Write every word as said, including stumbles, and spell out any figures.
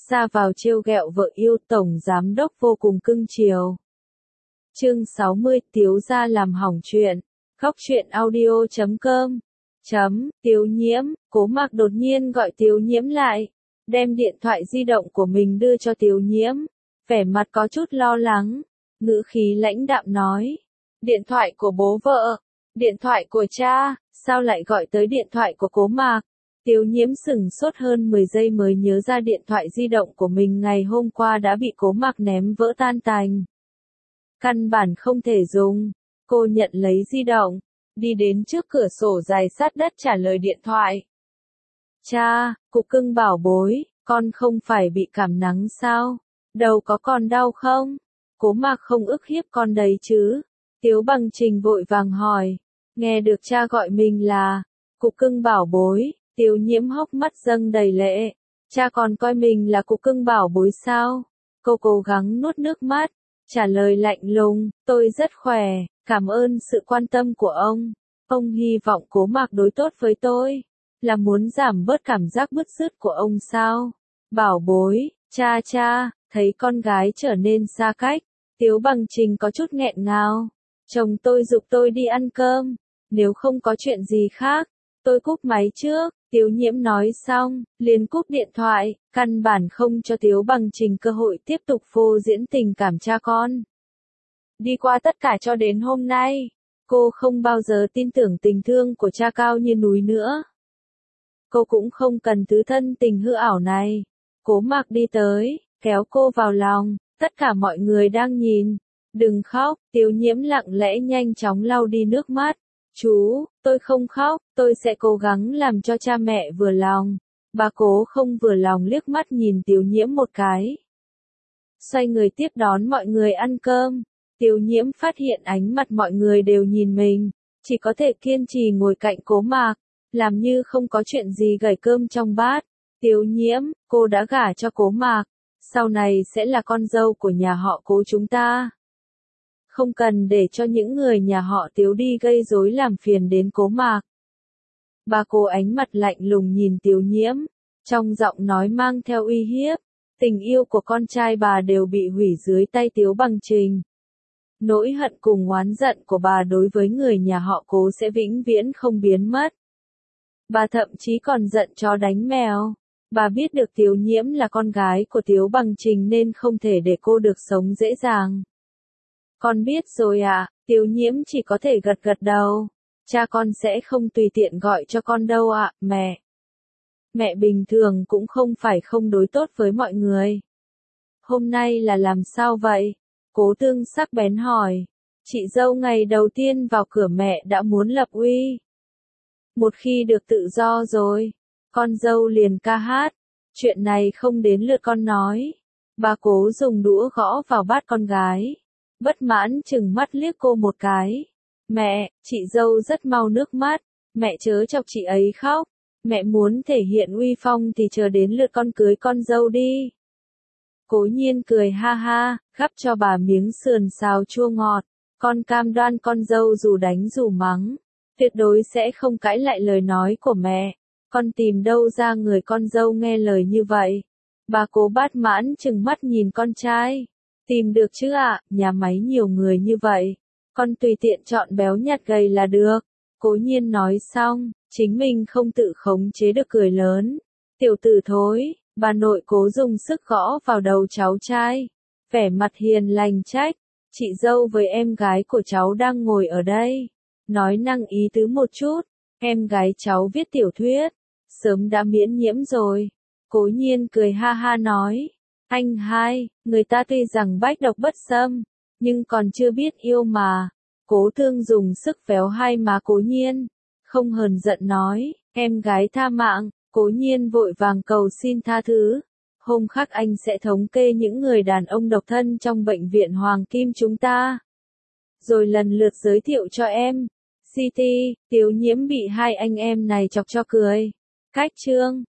ra vào trêu ghẹo vợ yêu, tổng giám đốc vô cùng cưng chiều. Chương sáu mươi, Tiếu gia làm hỏng chuyện. Góc truyện audio chấm com. Chấm, Tiếu Nhiễm, Cố Mạc đột nhiên gọi Tiếu Nhiễm lại, đem điện thoại di động của mình đưa cho Tiếu Nhiễm, vẻ mặt có chút lo lắng, ngữ khí lãnh đạm nói, điện thoại của bố vợ, điện thoại của cha, sao lại gọi tới điện thoại của Cố Mạc? Tiếu Nhiễm sửng sốt hơn mười giây mới nhớ ra điện thoại di động của mình ngày hôm qua đã bị Cố Mạc ném vỡ tan tành. Căn bản không thể dùng, cô nhận lấy di động, đi đến trước cửa sổ dài sát đất trả lời điện thoại. Cha, cục cưng bảo bối, con không phải bị cảm nắng sao? Đầu có còn đau không? Cố Mạc không ức hiếp con đấy chứ? Tiếu Bằng Trình vội vàng hỏi, nghe được cha gọi mình là cục cưng bảo bối, Tiếu Nhiễm hốc mắt dâng đầy lệ. Cha còn coi mình là cục cưng bảo bối sao? Cô cố gắng nuốt nước mắt, trả lời lạnh lùng, tôi rất khỏe, cảm ơn sự quan tâm của ông. Ông hy vọng Cố Mạc đối tốt với tôi, là muốn giảm bớt cảm giác bứt rứt của ông sao? Bảo bối, cha cha, thấy con gái trở nên xa cách, Tiếu Bằng Trình có chút nghẹn ngào. Chồng tôi giục tôi đi ăn cơm, nếu không có chuyện gì khác, tôi cúp máy trước. Tiếu Nhiễm nói xong, liền cúp điện thoại, căn bản không cho Tiếu Bằng Trình cơ hội tiếp tục phô diễn tình cảm cha con. Đi qua tất cả cho đến hôm nay, cô không bao giờ tin tưởng tình thương của cha cao như núi nữa. Cô cũng không cần thứ thân tình hư ảo này. Cố Mạc đi tới, kéo cô vào lòng, tất cả mọi người đang nhìn. Đừng khóc, Tiếu Nhiễm lặng lẽ nhanh chóng lau đi nước mắt. Chú, tôi không khóc, tôi sẽ cố gắng làm cho cha mẹ vừa lòng. Bà Cố không vừa lòng liếc mắt nhìn Tiếu Nhiễm một cái. Xoay người tiếp đón mọi người ăn cơm. Tiếu Nhiễm phát hiện ánh mặt mọi người đều nhìn mình, chỉ có thể kiên trì ngồi cạnh Cố Mạc, làm như không có chuyện gì gảy cơm trong bát. Tiếu Nhiễm, cô đã gả cho Cố Mạc, sau này sẽ là con dâu của nhà họ Cố chúng ta. Không cần để cho những người nhà họ Tiếu đi gây rối làm phiền đến Cố Mạc. Bà Cố ánh mặt lạnh lùng nhìn Tiếu Nhiễm, trong giọng nói mang theo uy hiếp. Tình yêu của con trai bà đều bị hủy dưới tay Tiếu Bằng Trình. Nỗi hận cùng oán giận của bà đối với người nhà họ Cố sẽ vĩnh viễn không biến mất. Bà thậm chí còn giận chó đánh mèo. Bà biết được Tiếu Nhiễm là con gái của Tiếu Bằng Trình nên không thể để cô được sống dễ dàng. Con biết rồi ạ, à, Tiếu Nhiễm chỉ có thể gật gật đầu. Cha con sẽ không tùy tiện gọi cho con đâu ạ, à, mẹ. Mẹ bình thường cũng không phải không đối tốt với mọi người. Hôm nay là làm sao vậy? Cố Tương sắc bén hỏi. Chị dâu ngày đầu tiên vào cửa mẹ đã muốn lập uy. Một khi được tự do rồi, con dâu liền ca hát. Chuyện này không đến lượt con nói. Bà Cố dùng đũa gõ vào bát con gái. Bất mãn chừng mắt liếc cô một cái. Mẹ, chị dâu rất mau nước mắt. Mẹ chớ chọc chị ấy khóc. Mẹ muốn thể hiện uy phong thì chờ đến lượt con cưới con dâu đi. Cố Nhiên cười ha ha, gắp cho bà miếng sườn xào chua ngọt. Con cam đoan con dâu dù đánh dù mắng, tuyệt đối sẽ không cãi lại lời nói của mẹ. Con tìm đâu ra người con dâu nghe lời như vậy? Bà Cố bát mãn chừng mắt nhìn con trai. Tìm được chứ ạ, à, nhà máy nhiều người như vậy. Con tùy tiện chọn béo nhạt gầy là được. Cố Nhiên nói xong, chính mình không tự khống chế được cười lớn. Tiểu tử thối, bà nội Cố dùng sức gõ vào đầu cháu trai. Vẻ mặt hiền lành trách, chị dâu với em gái của cháu đang ngồi ở đây. Nói năng ý tứ một chút, em gái cháu viết tiểu thuyết, sớm đã miễn nhiễm rồi. Cố Nhiên cười ha ha nói, anh hai, người ta tuy rằng bách độc bất xâm, nhưng còn chưa biết yêu mà. Cố Thương dùng sức véo hai má Cố Nhiên, không hờn giận nói, em gái tha mạng. Cố Nhiên vội vàng cầu xin tha thứ. Hôm khác anh sẽ thống kê những người đàn ông độc thân trong bệnh viện Hoàng Kim chúng ta, rồi lần lượt giới thiệu cho em. xê tê, Tiếu Nhiễm bị hai anh em này chọc cho cười. Cách chương